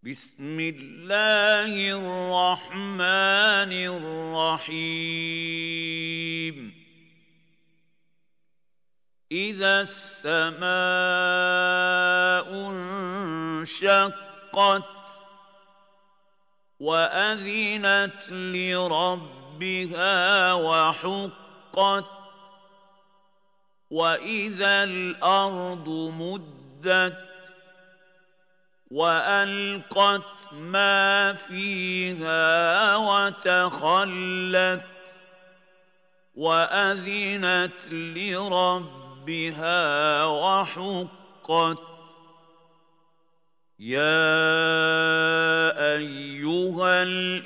بسم الله الرحمن الرحيم إذا السماء انشقت وأذنت لربها وحقت وإذا الأرض مدت وألقت ما فيها وتخلت وأذنت لربها وحقت يا أيها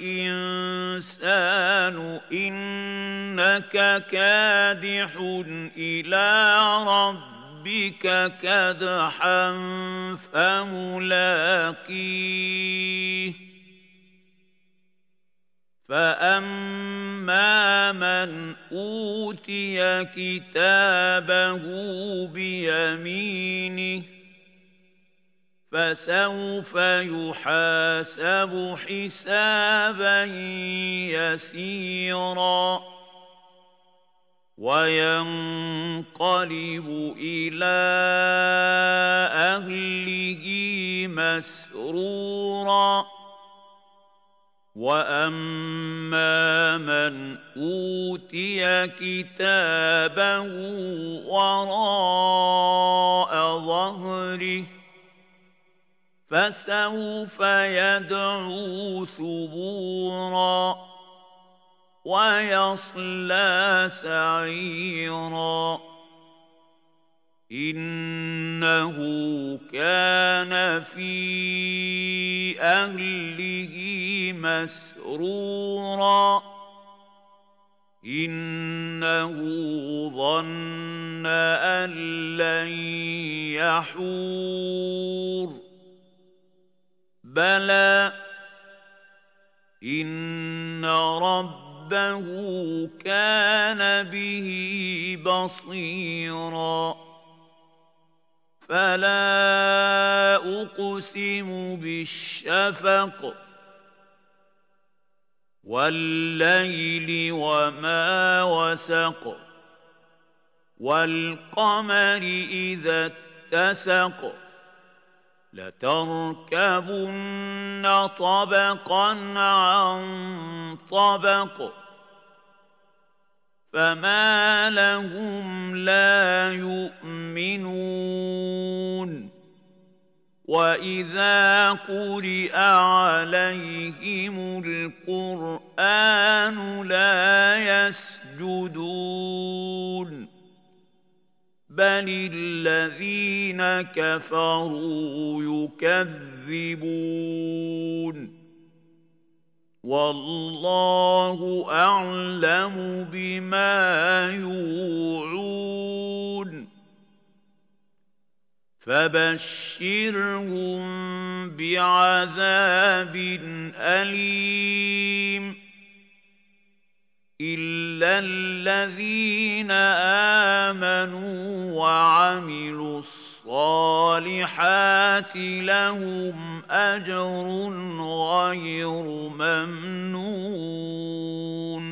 الإنسان إنك كادح إلى ربك كدحا فملاقيه فأما من أوتي كتابه بيمينه فسوف يحاسب حسابا يسيرا وينقلب إلى أهله مسرورا وأما من أوتي كتابه وراء ظهره فسوف يدعو ثبورا ويصلى سعيرا إنه كان في أهله مسرورا إنه ظن أن لن يحور بلى إن ربه كان به بصيرا فلا أقسم بالشفق والليل وما وسق والقمر إذا اتسق لتركبن طبقا عن طبق فما لهم لا يؤمنون وإذا قرئ عليهم القرآن لا يسجدون بل الذين كفروا يكذبون والله أعلم بما يوعون فبشرهم بعذاب أليم إلا الذين آمنوا وعملوا الصالحات لهم أجر غير ممنون